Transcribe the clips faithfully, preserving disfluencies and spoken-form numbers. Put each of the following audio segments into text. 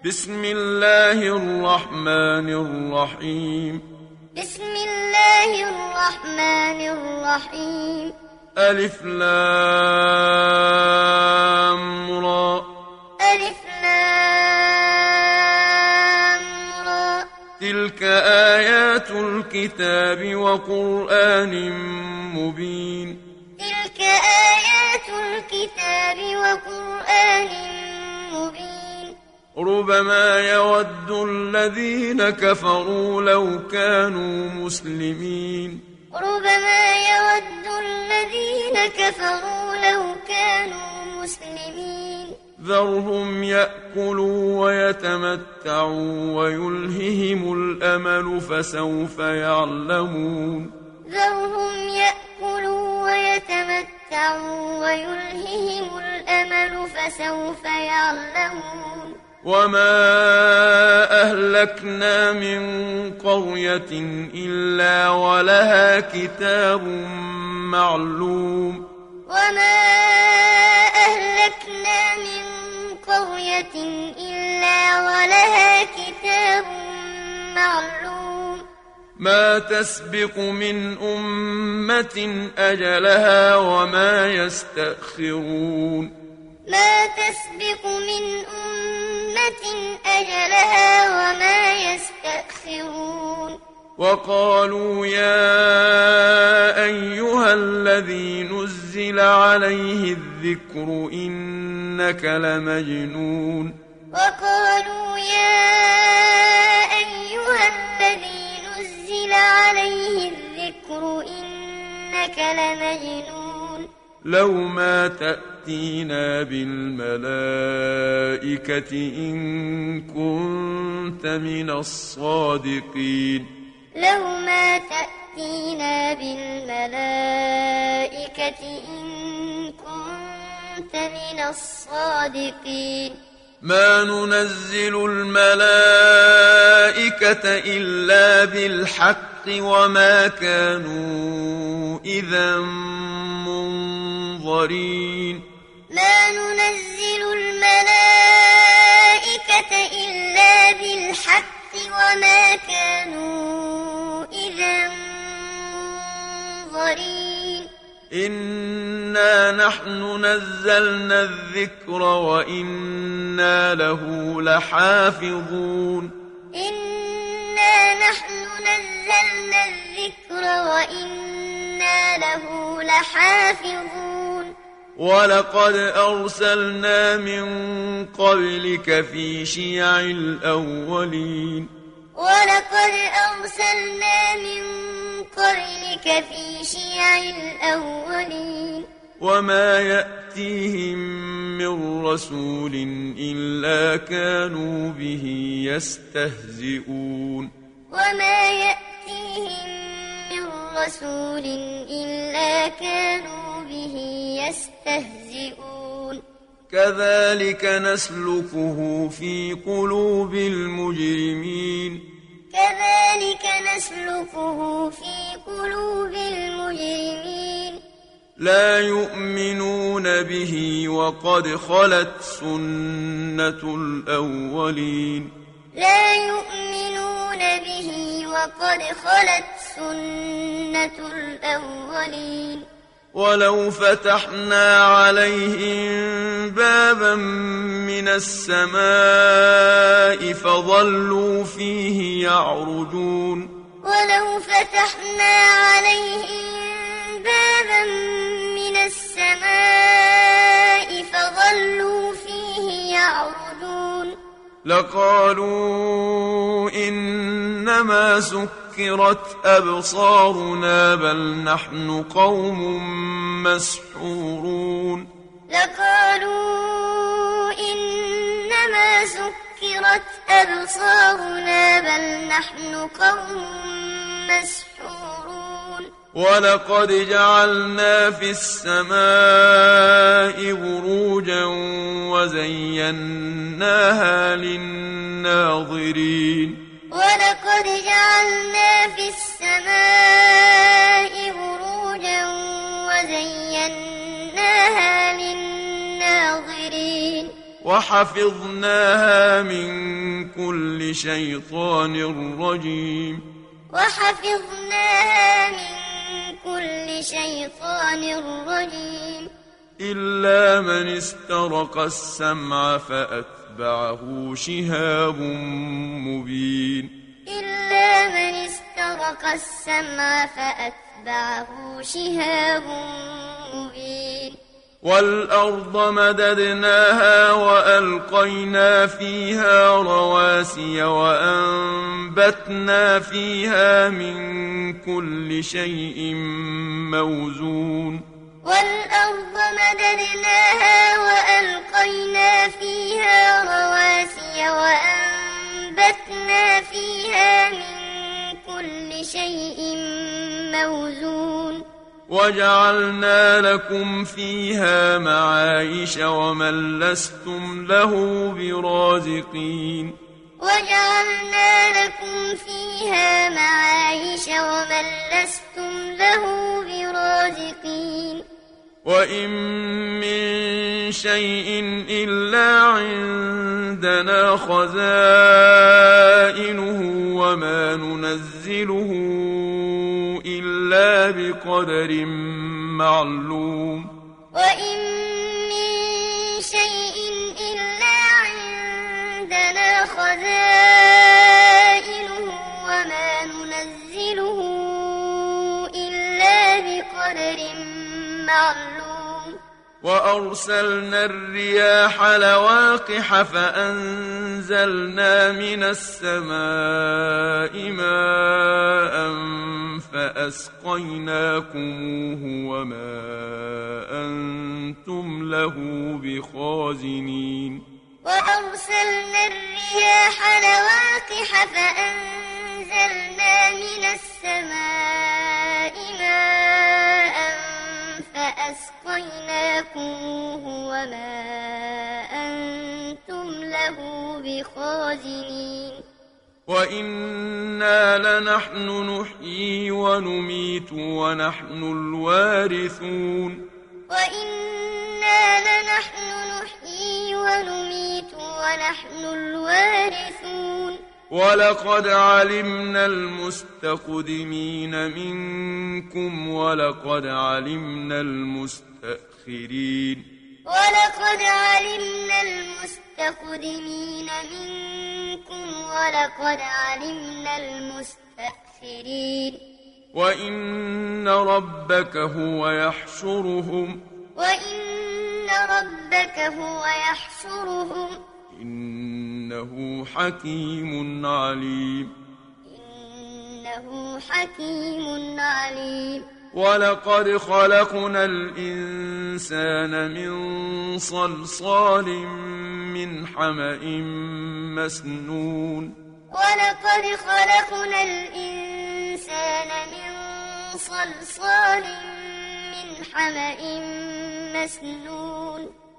بسم الله الرحمن الرحيم بسم الله الرحمن الرحيم ألف لام را ألف لام را تلك آيات الكتاب وقرآن مبين تلك آيات الكتاب وقرآن مبين ربما يود الذين كفروا لو كانوا مسلمين ربما يود الذين كفروا لو كانوا مسلمين ذرهم يأكلوا ويتمتعوا ويلههم الأمل فسوف يعلمون ذرهم يأكلوا ويتمتعوا ويلههم الأمل فسوف يعلمون وما أهلكنا من قرية إلا ولها كتاب معلوم وما أهلكنا من قرية إلا ولها كتاب معلوم ما تسبق من أمة أجلها وما يستأخرون ما تسبق من أمة أجلها وما يستأخرون وقالوا يا أيها الذي نزل عليه الذكر إنك لمجنون وقالوا يا أيها الذي نزل عليه الذكر إنك لمجنون لو ما تأتينا بالملائكة إن كنت من الصادقين لو ما تأتينا بالملائكة إن كنت من الصادقين ما ننزل الملائكة إلا بالحق وما كانوا إذا منظرين ما ننزل الملائكة إلا بالحق وما كانوا إذا منظرين إنا نحن نزلنا الذكر وإنا له لحافظون إنا نحن نزلنا الذكر وإنا له لحافظون ولقد أرسلنا من قبلك في شيع الأولين ولقد أرسلنا من قبلك في شيع الأولين وما يأتيهم من رسول إلا كانوا به يستهزئون وما يأتيهم من رسول إلا كانوا به يستهزئون كذلك نسلكه في قلوب المجرمين كذلك نسلكه في قلوب المجرمين لا يؤمنون به وقد خلت سنة الأولين لا يؤمنون به وقد خلت سنة الأولين ولو فتحنا عليهم بابا من السماء فظلوا فيه يعرجون ولو فتحنا عليهم بابا من السماء فظلوا فيه يعرجون لقالوا إنما سكرت أبصارنا بل نحن قوم مسحورون لقالوا إنما سكرت أبصارنا بل نحن قوم مسحورون ولقد جعلنا في السماء بروجا وزيناها للناظرين ولقد جعلنا في السماء بروجا وزيناها للناظرين وحفظناها من كل شيطان رجيم وحفظناها من كل شيطان رجيم إلا من استرق السمع فأتبعه شهاب مبين إلا من استرق السمع فأتبعه شهاب مبين والأرض مددناها وألقينا فيها رواسي وأنبتنا فيها من كل شيء موزون والأرض مددناها وألقينا فيها رواسي وأنبتنا فيها من كل شيء موزون وجعلنا لكم فيها معايش ومن لستم له برازقين وجعلنا لكم فيها معايش ومن لستم له برازقين وإن من شيء إلا عندنا خزائنه وما ننزله إلا بقدر معلوم وإن من شيء إلا عندنا خزائنه وما ننزله إلا بقدر معلوم وأرسلنا الرياح لواقح فأنزلنا من السماء ماء فأسقيناكموه وما أنتم له بخازنين وأرسلنا الرياح لواقح فأنزلنا من السماء ماء فأسقيناكموه وما أنتم له بخازنين وإنا لنحن نحيي ونميت ونحن الوارثون وإنا لنحن نحيي ونميت ونحن الوارثون ولقد علمنا المستقدمين منكم ولقد علمنا المستأخرين ولقد علمنا المستقدمين منكم ولقد علمنا المستأخرين وإن ربك هو يحشرهم وإن ربك هو يحشرهم إنه حكيم عليم إنه حكيم عليم ولقد خلقنا الإنسان من صلصال من حمأ مسنون ولقد خلقنا الإنسان من صلصال من حمأ مسنون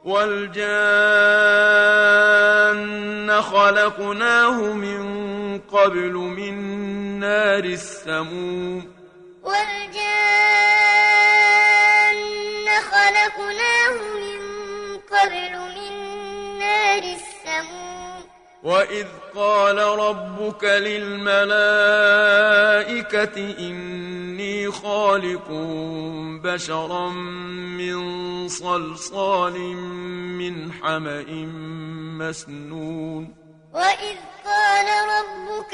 والجان خلقناه من قبل من نار السموم والجان خلقناه من قبل من نار السموم وإذ قال ربك للملائكة إني خالق بشرا من صلصال من حمأ مسنون وإذ قال ربك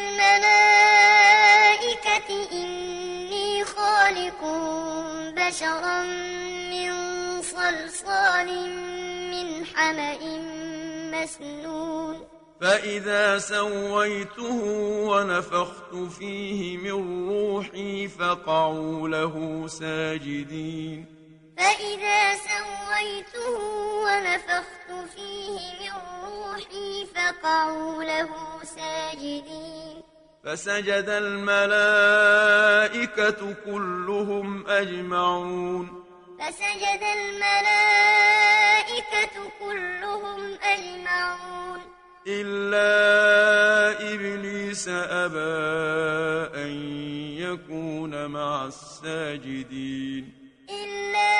للملائكة إني خالق بشرا من صلصال من حمأ مسنون فإذا سويته ونفخت فيه من روحي فقعوا له ساجدين فإذا سويته ونفخت فيه من روحي فقعوا له ساجدين فسجد الملائكة كلهم أجمعون فسجد الملائكة كلهم أجمعون إلا إبليس أبى أن يكون مع الساجدين إلا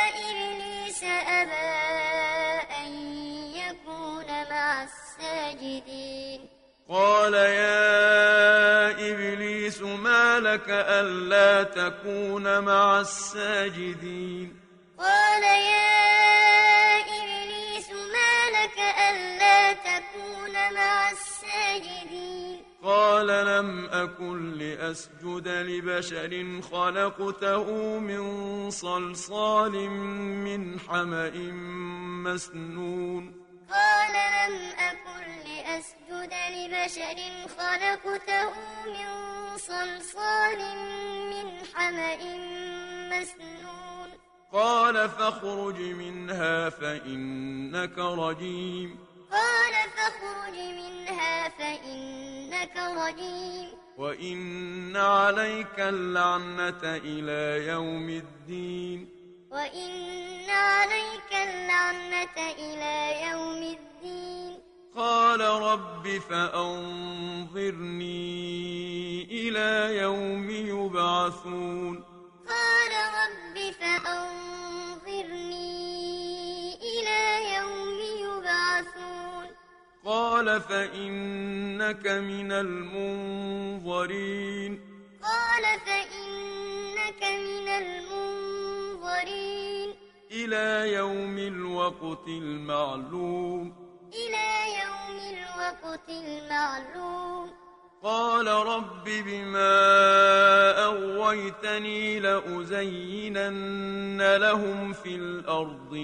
إبليس أبى أن يكون مع الساجدين ساجدين قال يا إبليس ما لك ألا تكون مع الساجدين قال يا إبليس ما لك ألا تكون مع الساجدين قال لم أكن لأسجد لبشر خلقته من صلصال من حمأ مسنون قال لم أكن لأسجد لبشر خلقته من صلصال من حمأ مسنون قال فاخرج منها فإنك رجيم قال فاخرج منها فإنك رجيم وإن عليك اللعنة إلى يوم الدين وإن عليك اللعنة إلى يوم الدين قال رب فأنظرني إلى يوم يبعثون قال رب فأنظرني إلى يوم يبعثون قال فإنك من المنظرين قال فإنك من المنظرين إلى يوم الوقت المعلوم إلى يوم الوقت المعلوم قال رب بما أغويتني لأزينن لهم في الأرض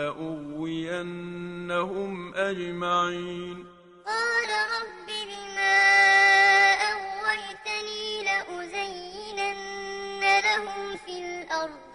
ولأغوينهم أجمعين قال رب بما أغويتني لأزينن لهم في الأرض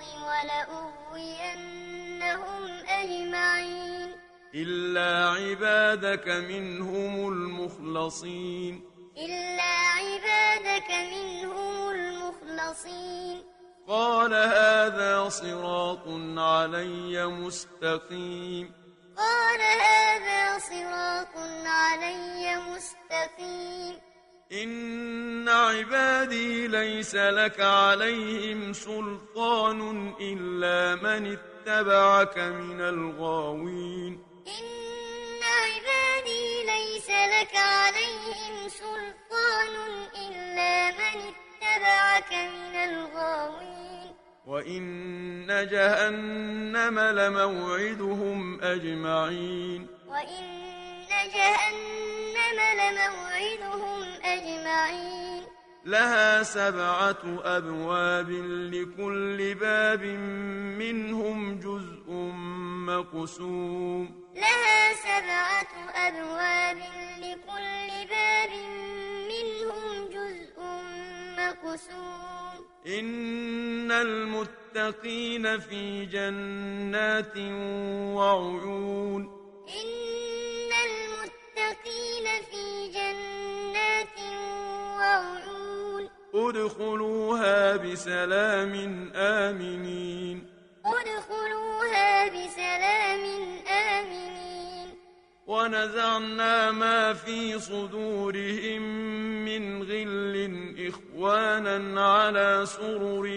ولأغوينهم أجمعين إلا عبادك منهم المخلصين إلا عبادك منهم المخلصين قال هذا صراط علي مستقيم قال هذا صراط علي مستقيم إن عبادي ليس لك عليهم سلطان إلا من اتبعك من الغاوين إن عبادي ليس لك عليهم سلطان إلا من اتبعك من الغاوين وإن جهنم لموعدهم أجمعين وإن جهنم لموعدهم أجمعين لها سبعة أبواب لكل باب منهم جزء مقسوم لها سبعة أبواب لكل باب منهم جزء مقسوم إن المتقين في جنات وعيون إن المتقين في جنات وعيون ادخلوها بسلام آمنين ادخلوها بسلام آمنين ونزعنا ما في صدورهم من غل إخوانا على سرر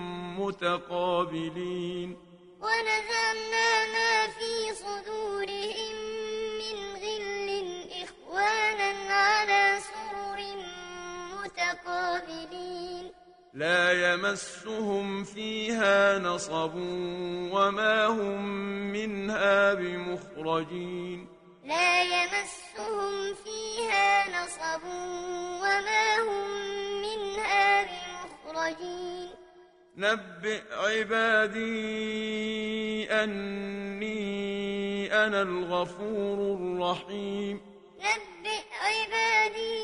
متقابلين ونزعنا ما في صدورهم من غل إخوانا على سرر متقابلين لا يمسهم فيها نصب وما هم منها بمخرجين لا يمسهم فيها نصب وما هم منها بمخرجين نبئ عبادي أني أنا الغفور الرحيم نبئ عبادي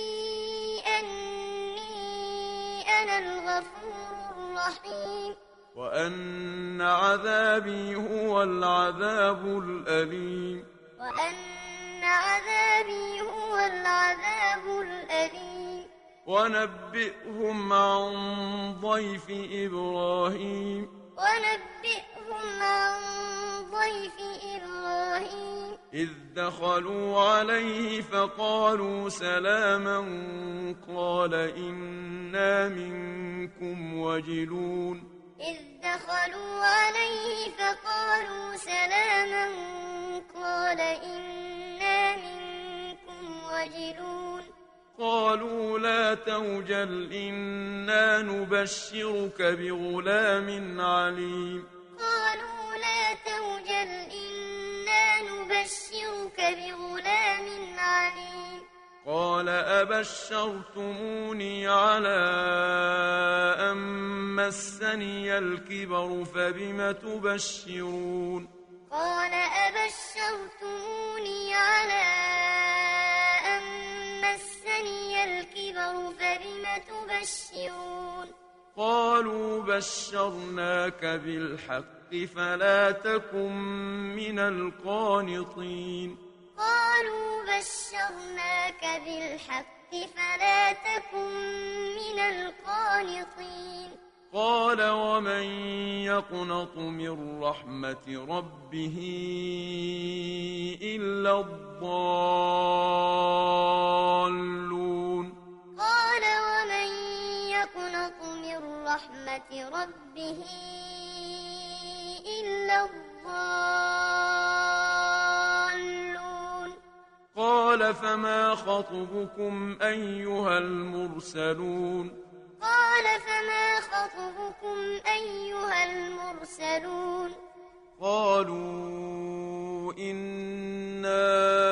أني أنا الغفور الرحيم وأن عذابي هو العذاب الأليم وأن عذابي هو العذاب الأليم ونبئهم عن ضيف إبراهيم ونبئهم عن ضيف إبراهيم إذ دخلوا عليه فقالوا سلاما قال إنا منكم وجلون إذ دخلوا عليه فقالوا سلاما قال إنا منكم وجلون قالوا لا توجل إنا نبشرك بغلام عليم قالوا لا توجل إنا نبشرك بغلام عليم قال أبشرتموني على أن مسني الكبر فبم تبشرون قال أبشرتموني على أن مسني الكبر فبم تبشرون قالوا بشرناك بالحق فلا تكن من القانطين قالوا بشرناك بالحق فلا تكن من القانطين قال ومن يقنط من رحمة ربه إلا الضالون قال ومن يقنط من رحمة ربه إلا الضالون قال فما خطبكم أيها المرسلون قال فما خطبكم أيها المرسلون قالوا إنا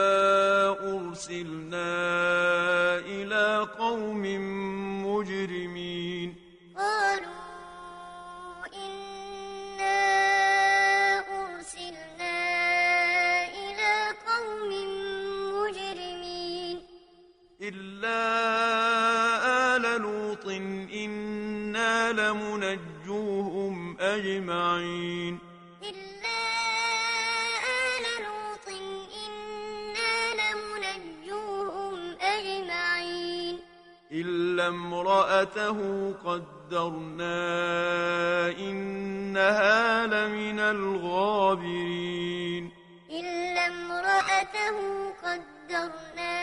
أرسلنا إلى قوم مجرمين قالوا إنا أرسلنا إلى قوم مجرمين إلا آل لوط إنا لمنجوهم أجمعين إلا آل لوط إنا لمنجوهم أجمعين إلا امرأته قدرنا إنها لمن الغابرين إلا امرأته قدرنا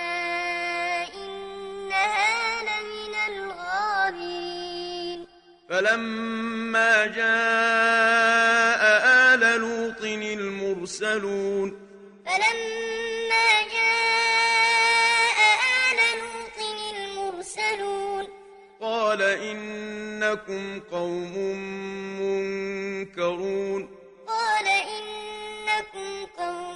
إنها لمن الغابرين فلما جاء آل لوط المرسلون فلما جاء آل لوط المرسلون قال إنكم قوم منكرون قال إنكم قوم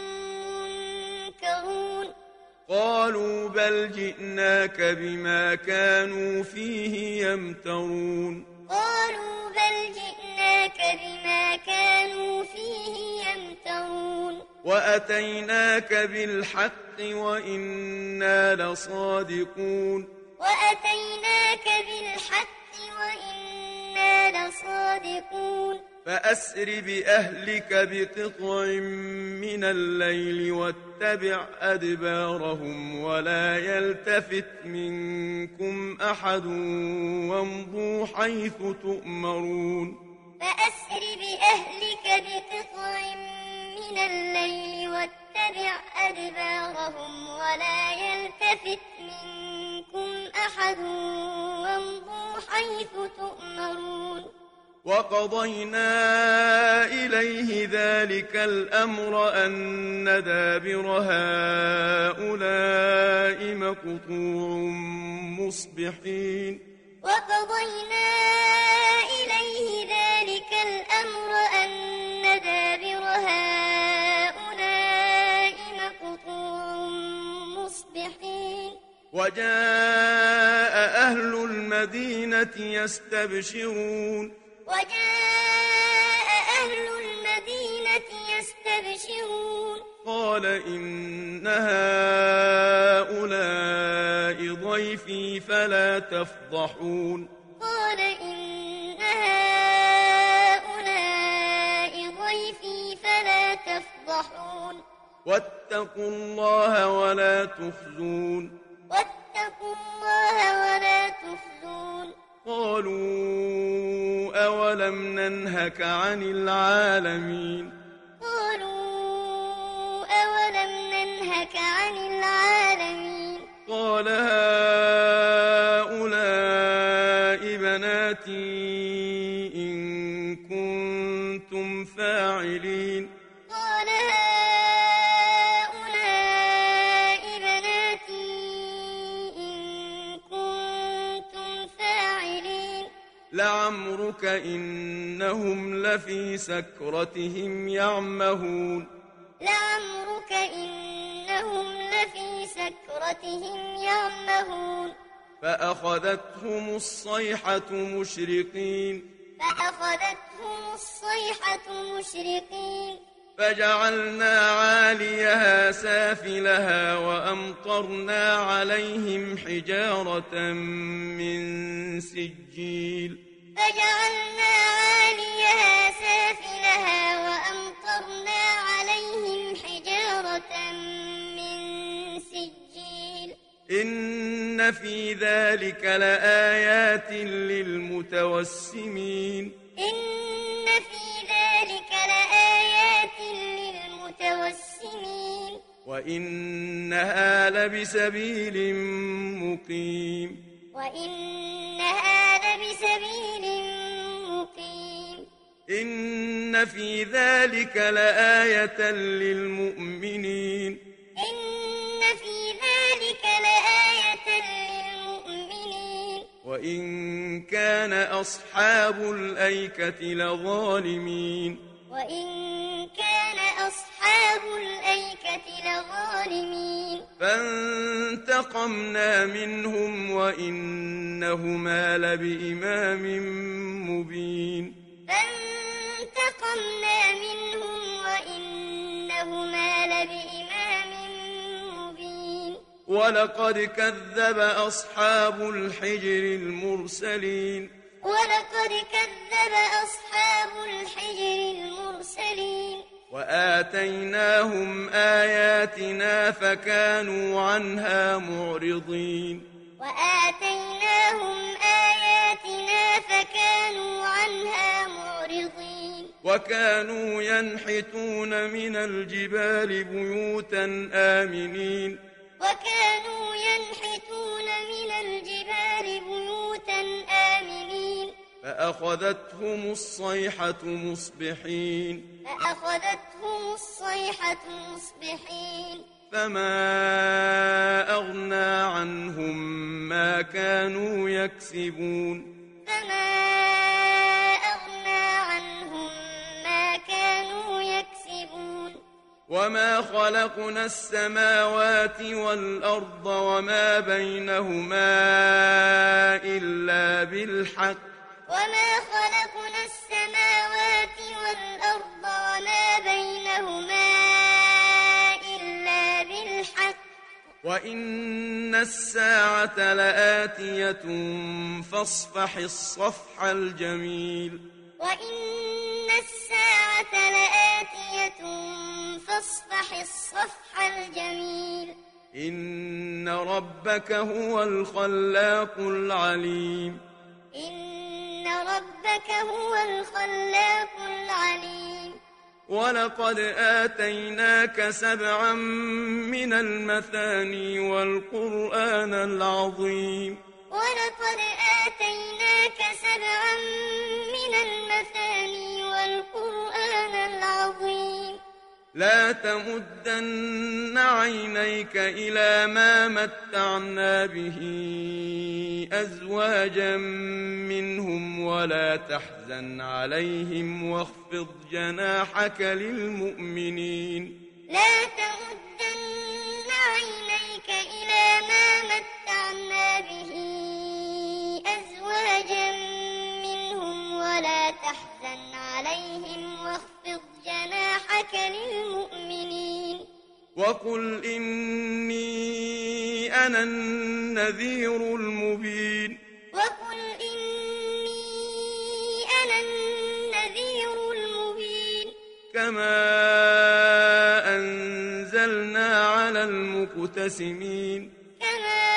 منكرون قالوا بل جئناك بما كانوا فيه يمترون قالوا بل جئناك بما كانوا فيه يمترون وأتيناك بالحق وإنا لصادقون وأتيناك بالحق وإنا لصادقون فأسر بأهلك بقطع من الليل واتبع أدبارهم ولا يلتفت منكم أحد وامضوا حيث تؤمرون فأسر بأهلك بقطع من الليل واتبع أدبارهم ولا يلتفت منكم أحد وامضوا حيث تؤمرون وقضينا إليه ذلك الأمر أن دابر هؤلاء مقطوع مصبحين وقضينا إليه ذلك الأمر أن دابر هؤلاء مقطوع مصبحين وجاء أهل المدينة يستبشرون وجاء أهل المدينة يستبشرون قال إن هؤلاء ضيفي فلا تفضحون قال إن هؤلاء ضيفي فلا تفضحون واتقوا الله ولا تخزون واتقوا الله ولا تخزون قالوا أولم ننهك عن العالمين قالوا أولم ننهك عن العالمين قال هؤلاء بناتي إن كنتم فاعلين قال هؤلاء بناتي لعمرك إنهم لفي سكرتهم يعمهون لعمرك إنهم لفي سكرتهم يعمهون فأخذتهم الصيحة مشرقين فأخذتهم الصيحة مشرقين فجعلنا عاليها سافلها وأمطرنا عليهم حجارة من سجيل فجعلنا عاليها سافلها وأمطرنا عليهم حجارة من سجيل إن في ذلك لآيات للمتوسمين إن في ذلك لآيات للمتوسمين وإنها لبسبيل مقيم وإنها لبسبيل مقيم إن في ذلك لآية للمؤمنين إن في ذلك لآية للمؤمنين وإن كان أصحاب الأيكة لظالمين وإن كان أصحاب الأيكة لظالمين فانتقمنا منهم وإنهما لبإمام مبين فانتقمنا منهم وإنهما لبإمام مبين ولقد كذب أصحاب الحجر المرسلين ولقد كذب أصحاب الحجر المرسلين وآتيناهم آياتنا فكانوا عنها معرضين وآتيناهم آياتنا فكانوا عنها معرضين وكانوا ينحتون من الجبال بيوتا آمنين وكانوا ينحتون من الجبال بيوتا آمنين فأخذتهم الصيحة مصبحين فأخذتهم الصيحة مصبحين فما أغنى عنهم ما كانوا يكسبون فما أغنى عنهم ما كانوا يكسبون وما خلقنا السماوات والأرض وما بينهما إلا بالحق وما خلقنا السماوات والأرض وما بينهما إلا بالحق وإن الساعة لآتية فاصفح الصفح الجميل وإن الساعة لآتية فاصفح الصفح الجميل إن ربك هو الخلاق العليم إن ربك هو الخلاق العليم ولقد آتيناك سبعا من المثاني والقرآن العظيم ولقد آتيناك سبعا من المثاني والقرآن العظيم لا تمدن عينيك إلى ما متعنا به أزواجا منهم ولا تحزن عليهم واخفض جناحك للمؤمنين لا تمدن عينيك إلى ما متعنا به أزواجا منهم ولا تحزن عليهم واخفض جناحك للمؤمنين وقل إني أنا النذير المبين وقل إني أنا النذير المبين كما أنزلنا على المقتسمين كما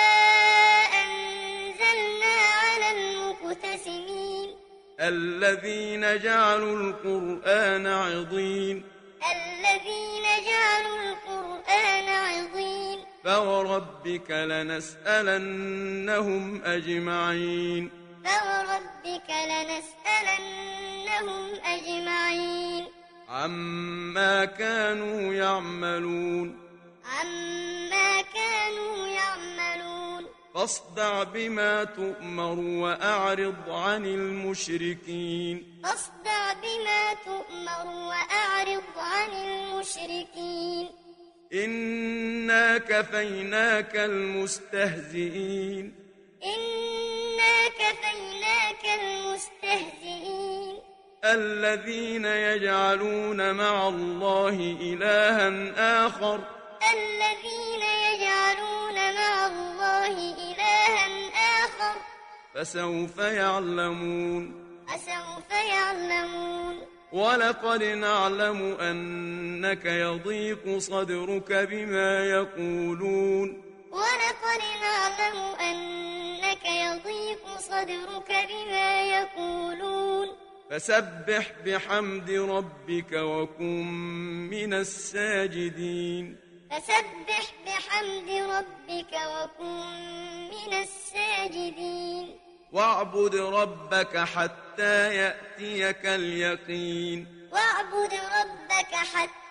أنزلنا على المقتسمين الذين جعلوا القرآن عضين الذين جعلوا القرآن عضين فوربك لنسألنهم أجمعين فوربك لنسألنهم أجمعين عما كانوا يعملون عما كانوا يعملون فاصدع بما تؤمر وأعرض عن المشركين فاصدع بما تؤمر وأعرض عن المشركين إنا كفيناك المستهزئين إنا كفيناك المستهزئين الذين يجعلون مع الله إلها آخر الذين يجعلون مع الله إلها آخر فسوف يعلمون فسوف يعلمون ولقد نعلم أنك يضيق صدرك بما يقولون ولقد نعلم أنك يضيق صدرك بما يقولون فسبح بحمد ربك وكن من الساجدين فسبح بحمد ربك وكن من الساجدين واعبد ربك حتى يأتيك اليقين واعبد ربك حتى